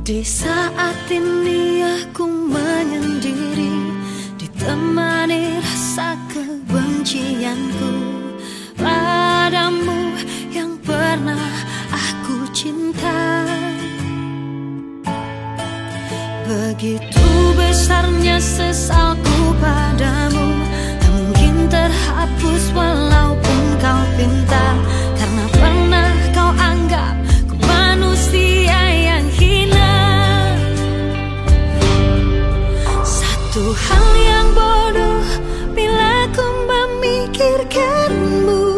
Di saat ini aku menyendiri, ditemani rasa kebencianku padamu yang pernah aku cinta. Begitu besarnya sesalku padamu, tak mungkin terhapus walaupun kau pinta. Karena pernah kau anggap ku manusia yang hina. Satu hal yang bodoh bila ku memikirkanmu,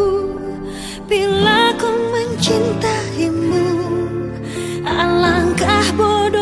bila ku mencintaimu, alangkah bodoh